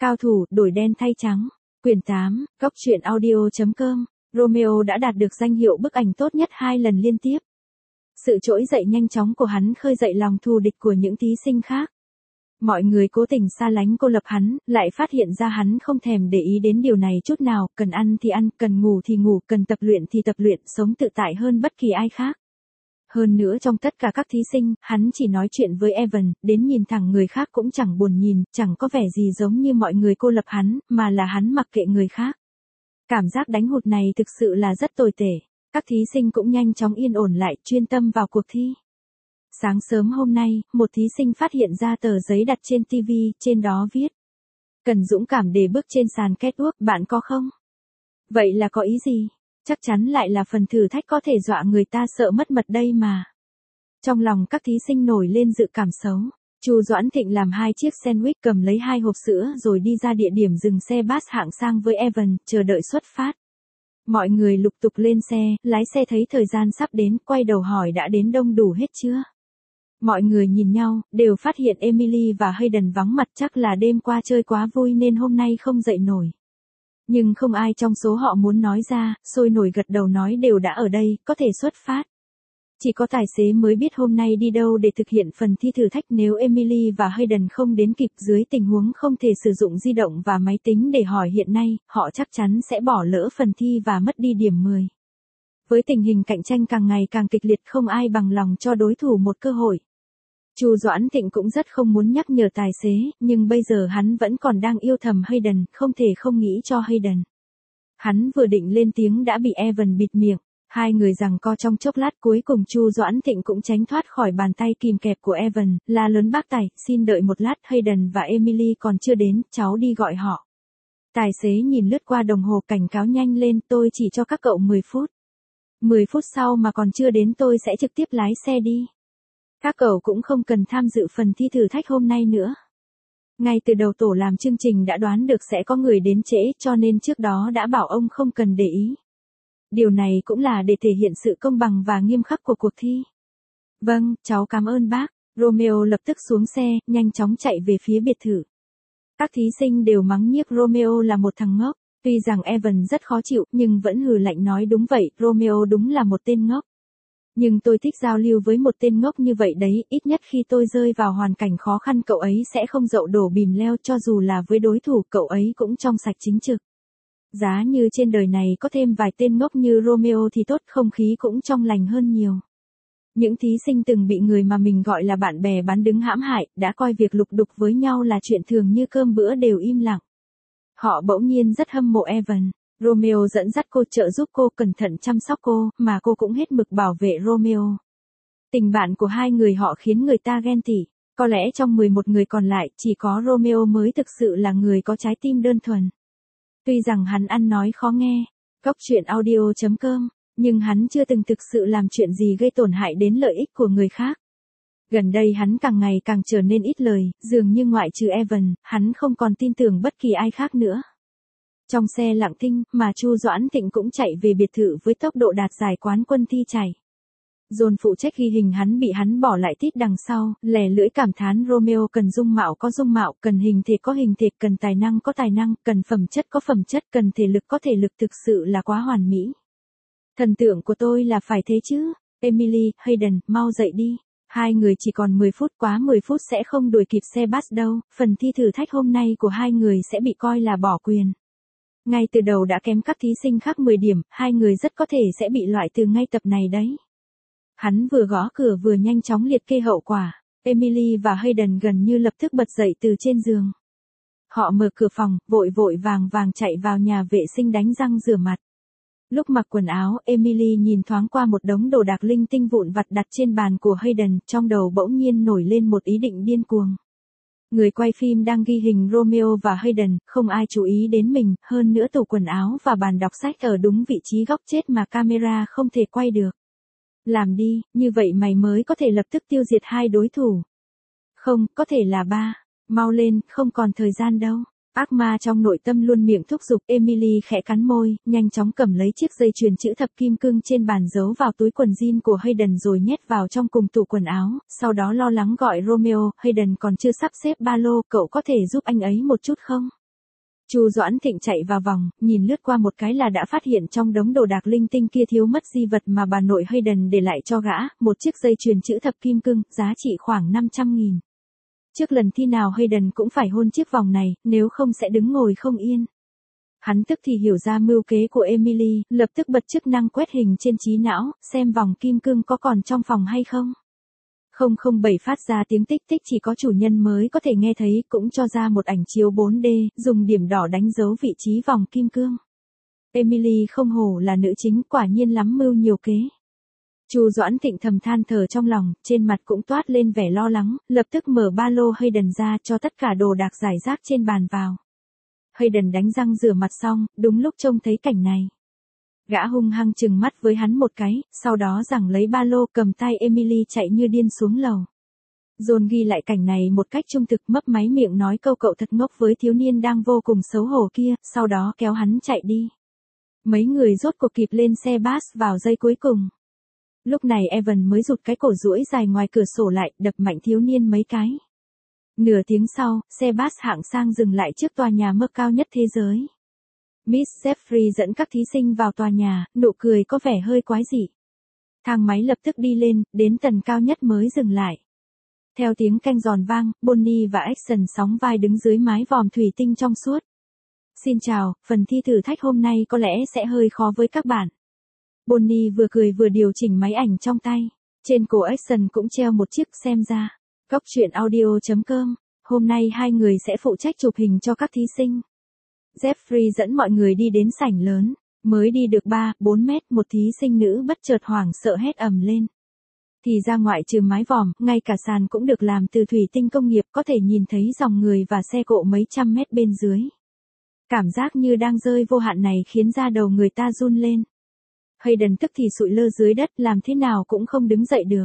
Cao thủ, đổi đen thay trắng. Quyển 8, Góc truyện audio.com. Romeo đã đạt được danh hiệu bức ảnh tốt nhất 2 lần liên tiếp. Sự trỗi dậy nhanh chóng của hắn khơi dậy lòng thù địch của những thí sinh khác. Mọi người cố tình xa lánh cô lập hắn, lại phát hiện ra hắn không thèm để ý đến điều này chút nào, cần ăn thì ăn, cần ngủ thì ngủ, cần tập luyện thì tập luyện, sống tự tại hơn bất kỳ ai khác. Hơn nữa trong tất cả các thí sinh, hắn chỉ nói chuyện với Evan, đến nhìn thẳng người khác cũng chẳng buồn nhìn, chẳng có vẻ gì giống như mọi người cô lập hắn, mà là hắn mặc kệ người khác. Cảm giác đánh hụt này thực sự là rất tồi tệ. Các thí sinh cũng nhanh chóng yên ổn lại, chuyên tâm vào cuộc thi. Sáng sớm hôm nay, một thí sinh phát hiện ra tờ giấy đặt trên TV, trên đó viết: cần dũng cảm để bước trên sàn catwalk, bạn có không? Vậy là có ý gì? Chắc chắn lại là phần thử thách có thể dọa người ta sợ mất mật đây mà. Trong lòng các thí sinh nổi lên dự cảm xấu. Chu Doãn Thịnh làm 2 chiếc sandwich, cầm lấy 2 hộp sữa rồi đi ra địa điểm dừng xe bus hạng sang với Evan, chờ đợi xuất phát. Mọi người lục tục lên xe, lái xe thấy thời gian sắp đến, quay đầu hỏi đã đến đông đủ hết chưa? Mọi người nhìn nhau, đều phát hiện Emily và Hayden vắng mặt, chắc là đêm qua chơi quá vui nên hôm nay không dậy nổi. Nhưng không ai trong số họ muốn nói ra, sôi nổi gật đầu nói đều đã ở đây, có thể xuất phát. Chỉ có tài xế mới biết hôm nay đi đâu để thực hiện phần thi thử thách. Nếu Emily và Hayden không đến kịp dưới tình huống không thể sử dụng di động và máy tính để hỏi hiện nay, họ chắc chắn sẽ bỏ lỡ phần thi và mất đi điểm 10. Với tình hình cạnh tranh càng ngày càng kịch liệt, không ai bằng lòng cho đối thủ một cơ hội. Chu Doãn Thịnh cũng rất không muốn nhắc nhở tài xế, nhưng bây giờ hắn vẫn còn đang yêu thầm Hayden, không thể không nghĩ cho Hayden. Hắn vừa định lên tiếng đã bị Evan bịt miệng. Hai người giằng co trong chốc lát, cuối cùng Chu Doãn Thịnh cũng tránh thoát khỏi bàn tay kìm kẹp của Evan, la lớn: bác tài, xin đợi một lát, Hayden và Emily còn chưa đến, cháu đi gọi họ. Tài xế nhìn lướt qua đồng hồ, cảnh cáo: nhanh lên, tôi chỉ cho các cậu 10 phút. 10 phút sau mà còn chưa đến tôi sẽ trực tiếp lái xe đi. Các cậu cũng không cần tham dự phần thi thử thách hôm nay nữa. Ngay từ đầu tổ làm chương trình đã đoán được sẽ có người đến trễ, cho nên trước đó đã bảo ông không cần để ý. Điều này cũng là để thể hiện sự công bằng và nghiêm khắc của cuộc thi. Vâng, cháu cảm ơn bác. Romeo lập tức xuống xe, nhanh chóng chạy về phía biệt thự. Các thí sinh đều mắng nhiếc Romeo là một thằng ngốc. Tuy rằng Evan rất khó chịu, nhưng vẫn hừ lạnh nói: đúng vậy, Romeo đúng là một tên ngốc. Nhưng tôi thích giao lưu với một tên ngốc như vậy đấy, ít nhất khi tôi rơi vào hoàn cảnh khó khăn cậu ấy sẽ không dậu đổ bìm leo, cho dù là với đối thủ cậu ấy cũng trong sạch chính trực. Giá như trên đời này có thêm vài tên ngốc như Romeo thì tốt, không khí cũng trong lành hơn nhiều. Những thí sinh từng bị người mà mình gọi là bạn bè bán đứng hãm hại, đã coi việc lục đục với nhau là chuyện thường như cơm bữa đều im lặng. Họ bỗng nhiên rất hâm mộ Evan. Romeo dẫn dắt cô, trợ giúp cô, cẩn thận chăm sóc cô, mà cô cũng hết mực bảo vệ Romeo. Tình bạn của hai người họ khiến người ta ghen tị. Có lẽ trong 11 người còn lại, chỉ có Romeo mới thực sự là người có trái tim đơn thuần. Tuy rằng hắn ăn nói khó nghe, Góc truyện audio.com, nhưng hắn chưa từng thực sự làm chuyện gì gây tổn hại đến lợi ích của người khác. Gần đây hắn càng ngày càng trở nên ít lời, dường như ngoại trừ Evan, hắn không còn tin tưởng bất kỳ ai khác nữa. Trong xe lặng thinh, mà Chu Doãn Thịnh cũng chạy về biệt thự với tốc độ đạt giải quán quân thi chạy. John phụ trách ghi hình hắn bị hắn bỏ lại tít đằng sau, lè lưỡi cảm thán: Romeo cần dung mạo có dung mạo, cần hình thể có hình thể, cần tài năng có tài năng, cần phẩm chất có phẩm chất, cần thể lực có thể lực, thực sự là quá hoàn mỹ. Thần tượng của tôi là phải thế chứ. Emily, Hayden, mau dậy đi. Hai người chỉ còn 10 phút, quá 10 phút sẽ không đuổi kịp xe bus đâu, phần thi thử thách hôm nay của hai người sẽ bị coi là bỏ quyền. Ngay từ đầu đã kém các thí sinh khác 10 điểm, hai người rất có thể sẽ bị loại từ ngay tập này đấy. Hắn vừa gõ cửa vừa nhanh chóng liệt kê hậu quả. Emily và Hayden gần như lập tức bật dậy từ trên giường. Họ mở cửa phòng, vội vội vàng vàng chạy vào nhà vệ sinh đánh răng rửa mặt. Lúc mặc quần áo, Emily nhìn thoáng qua một đống đồ đạc linh tinh vụn vặt đặt trên bàn của Hayden, trong đầu bỗng nhiên nổi lên một ý định điên cuồng. Người quay phim đang ghi hình Romeo và Hayden, không ai chú ý đến mình, hơn nữa tủ quần áo và bàn đọc sách ở đúng vị trí góc chết mà camera không thể quay được. Làm đi, như vậy mày mới có thể lập tức tiêu diệt hai đối thủ. Không, có thể là 3. Mau lên, không còn thời gian đâu. Ác ma trong nội tâm luôn miệng thúc giục. Emily khẽ cắn môi, nhanh chóng cầm lấy chiếc dây chuyền chữ thập kim cương trên bàn, giấu vào túi quần jean của Hayden rồi nhét vào trong cùng tủ quần áo, sau đó lo lắng gọi Romeo: Hayden còn chưa sắp xếp ba lô, cậu có thể giúp anh ấy một chút không? Chu Doãn Thịnh chạy vào vòng, nhìn lướt qua một cái là đã phát hiện trong đống đồ đạc linh tinh kia thiếu mất di vật mà bà nội Hayden để lại cho gã, một chiếc dây chuyền chữ thập kim cương, giá trị khoảng 500.000. Trước lần thi nào Hayden cũng phải hôn chiếc vòng này, nếu không sẽ đứng ngồi không yên. Hắn tức thì hiểu ra mưu kế của Emily, lập tức bật chức năng quét hình trên trí não, xem vòng kim cương có còn trong phòng hay không. 007 phát ra tiếng tích tích chỉ có chủ nhân mới có thể nghe thấy, cũng cho ra một ảnh chiếu 4D, dùng điểm đỏ đánh dấu vị trí vòng kim cương. Emily không hổ là nữ chính, quả nhiên lắm mưu nhiều kế. Chu Doãn Thịnh thầm than thở trong lòng, trên mặt cũng toát lên vẻ lo lắng, lập tức mở ba lô Hayden ra cho tất cả đồ đạc rải rác trên bàn vào. Hayden đánh răng rửa mặt xong, đúng lúc trông thấy cảnh này. Gã hung hăng trừng mắt với hắn một cái, sau đó giằng lấy ba lô cầm tay Emily chạy như điên xuống lầu. John ghi lại cảnh này một cách trung thực, mấp máy miệng nói câu cậu thật ngốc với thiếu niên đang vô cùng xấu hổ kia, sau đó kéo hắn chạy đi. Mấy người rốt cuộc kịp lên xe bus vào giây cuối cùng. Lúc này Evan mới rụt cái cổ duỗi dài ngoài cửa sổ lại, đập mạnh thiếu niên mấy cái. Nửa tiếng sau, xe bus hạng sang dừng lại trước tòa nhà mơ cao nhất thế giới. Miss Jeffrey dẫn các thí sinh vào tòa nhà, nụ cười có vẻ hơi quái dị. Thang máy lập tức đi lên, đến tầng cao nhất mới dừng lại. Theo tiếng canh giòn vang, Bonnie và Action sóng vai đứng dưới mái vòm thủy tinh trong suốt. Xin chào, phần thi thử thách hôm nay có lẽ sẽ hơi khó với các bạn. Bonnie vừa cười vừa điều chỉnh máy ảnh trong tay. Trên cổ Action cũng treo một chiếc xem ra. Góc truyện audio.com, hôm nay hai người sẽ phụ trách chụp hình cho các thí sinh. Jeffrey dẫn mọi người đi đến sảnh lớn, mới đi được 3-4 mét, một thí sinh nữ bất chợt hoảng sợ hét ầm lên. Thì ra ngoại trừ mái vòm, ngay cả sàn cũng được làm từ thủy tinh công nghiệp, có thể nhìn thấy dòng người và xe cộ mấy trăm mét bên dưới. Cảm giác như đang rơi vô hạn này khiến da đầu người ta run lên. Hayden tức thì sụi lơ dưới đất, làm thế nào cũng không đứng dậy được.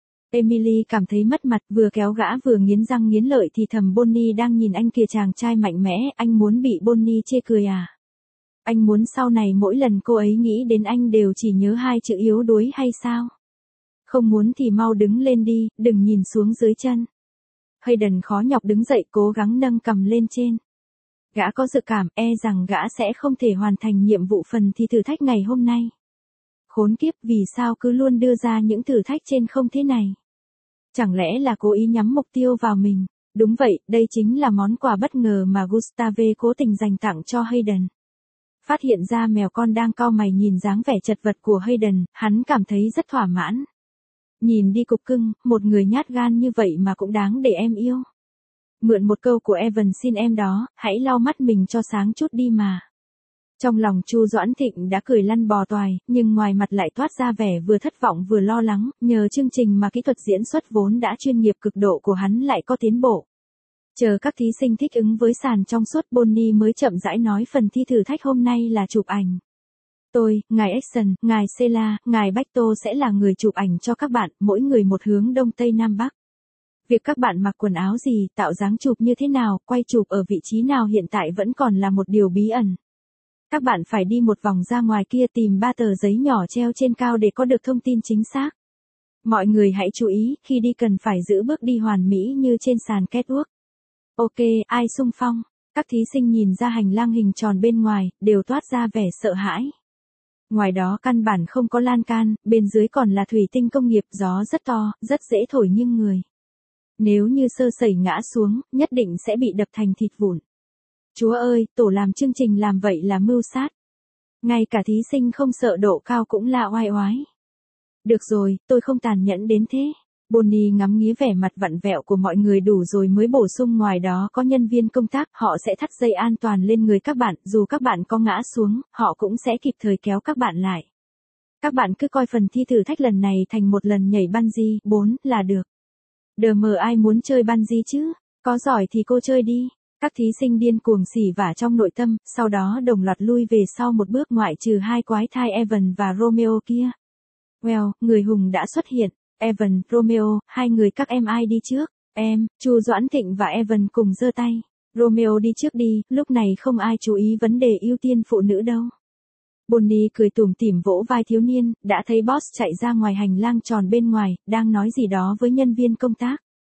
Emily cảm thấy mất mặt, vừa kéo gã vừa nghiến răng nghiến lợi thì thầm Bonnie đang nhìn anh kìa, chàng trai mạnh mẽ, anh muốn bị Bonnie chê cười à? Anh muốn sau này mỗi lần cô ấy nghĩ đến anh đều chỉ nhớ hai chữ yếu đuối hay sao? Không muốn thì mau đứng lên đi, đừng nhìn xuống dưới chân. Hayden khó nhọc đứng dậy, cố gắng nâng cằm lên trên. Gã có dự cảm, rằng gã sẽ không thể hoàn thành nhiệm vụ phần thi thử thách ngày hôm nay. Khốn kiếp, vì sao cứ luôn đưa ra những thử thách trên không thế này? Chẳng lẽ là cố ý nhắm mục tiêu vào mình? Đúng vậy, đây chính là món quà bất ngờ mà Gustave cố tình dành tặng cho Hayden. Phát hiện ra mèo con đang cau mày nhìn dáng vẻ chật vật của Hayden, hắn cảm thấy rất thỏa mãn. Nhìn đi cục cưng, một người nhát gan như vậy mà cũng đáng để em yêu. Mượn một câu của Evan xin em đó, hãy lau mắt mình cho sáng chút đi mà. Trong lòng Chu Doãn Thịnh đã cười lăn bò toài, nhưng ngoài mặt lại toát ra vẻ vừa thất vọng vừa lo lắng, nhờ chương trình mà kỹ thuật diễn xuất vốn đã chuyên nghiệp cực độ của hắn lại có tiến bộ. Chờ các thí sinh thích ứng với sàn trong suốt, Bonnie mới chậm rãi nói phần thi thử thách hôm nay là chụp ảnh. Tôi, ngài Action, ngài Sela, ngài Bacto sẽ là người chụp ảnh cho các bạn, mỗi người một hướng đông tây nam bắc. Việc các bạn mặc quần áo gì, tạo dáng chụp như thế nào, quay chụp ở vị trí nào hiện tại vẫn còn là một điều bí ẩn. Các bạn phải đi một vòng ra ngoài kia tìm 3 tờ giấy nhỏ treo trên cao để có được thông tin chính xác. Mọi người hãy chú ý, khi đi cần phải giữ bước đi hoàn mỹ như trên sàn catwalk. Ok, ai xung phong? Các thí sinh nhìn ra hành lang hình tròn bên ngoài, đều toát ra vẻ sợ hãi. Ngoài đó căn bản không có lan can, bên dưới còn là thủy tinh công nghiệp, gió rất to, rất dễ thổi nghiêng người. Nếu như sơ sẩy ngã xuống, nhất định sẽ bị đập thành thịt vụn. Chúa ơi, tổ làm chương trình làm vậy là mưu sát. Ngay cả thí sinh không sợ độ cao cũng là oai oái. Được rồi, tôi không tàn nhẫn đến thế. Bonnie ngắm nghía vẻ mặt vặn vẹo của mọi người đủ rồi mới bổ sung, ngoài đó có nhân viên công tác, họ sẽ thắt dây an toàn lên người các bạn, dù các bạn có ngã xuống, họ cũng sẽ kịp thời kéo các bạn lại. Các bạn cứ coi phần thi thử thách lần này thành một lần nhảy bungee 4 là được. Đờ mờ ai muốn chơi bungee chứ, có giỏi thì cô chơi đi. Các thí sinh điên cuồng xỉ vả trong nội tâm, sau đó đồng loạt lui về sau một bước, ngoại trừ hai quái thai Evan và Romeo kia. Well, người hùng đã xuất hiện. Evan, Romeo, hai người các em ai đi trước? Em, Chu Doãn Thịnh và Evan cùng giơ tay. Romeo đi trước đi, lúc này không ai chú ý vấn đề ưu tiên phụ nữ đâu. Bonnie cười tủm tỉm vỗ vai thiếu niên, đã thấy boss chạy ra ngoài hành lang tròn bên ngoài, đang nói gì đó với nhân viên công tác.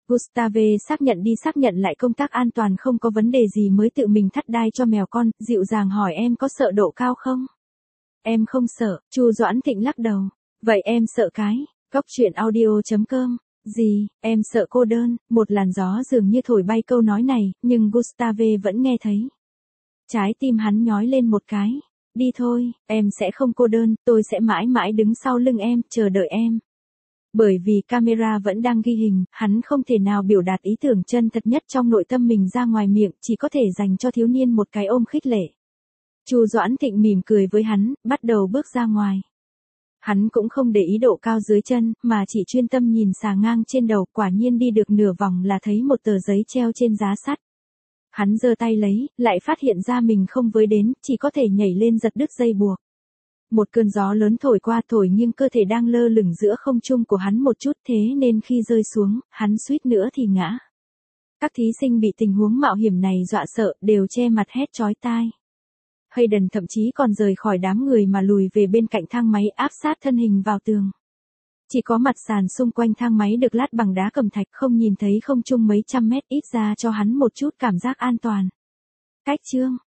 Gustave xác nhận lại công tác an toàn không có vấn đề gì mới tự mình thắt đai cho mèo con, dịu dàng hỏi em có sợ độ cao không? Em không sợ, Chu Doãn Thịnh lắc đầu. Vậy em sợ cái, Góc truyện audio.com. Gì, em sợ cô đơn, một làn gió dường như thổi bay câu nói này, nhưng Gustave vẫn nghe thấy. Trái tim hắn nhói lên một cái. Đi thôi, em sẽ không cô đơn, tôi sẽ mãi mãi đứng sau lưng em, chờ đợi em. Bởi vì camera vẫn đang ghi hình, hắn không thể nào biểu đạt ý tưởng chân thật nhất trong nội tâm mình ra ngoài miệng, chỉ có thể dành cho thiếu niên một cái ôm khích lệ. Chu Doãn Thịnh mỉm cười với hắn, bắt đầu bước ra ngoài. Hắn cũng không để ý độ cao dưới chân, mà chỉ chuyên tâm nhìn xà ngang trên đầu, quả nhiên đi được nửa vòng là thấy một tờ giấy treo trên giá sắt. Hắn giơ tay lấy, lại phát hiện ra mình không với đến, chỉ có thể nhảy lên giật đứt dây buộc. Một cơn gió lớn thổi qua thổi nhưng cơ thể đang lơ lửng giữa không trung của hắn một chút thế nên khi rơi xuống, hắn suýt nữa thì ngã. Các thí sinh bị tình huống mạo hiểm này dọa sợ, đều che mặt hét chói tai. Hayden thậm chí còn rời khỏi đám người mà lùi về bên cạnh thang máy áp sát thân hình vào tường. Chỉ có mặt sàn xung quanh thang máy được lát bằng đá cẩm thạch không nhìn thấy không trung mấy trăm mét ít ra cho hắn một chút cảm giác an toàn. Cách chương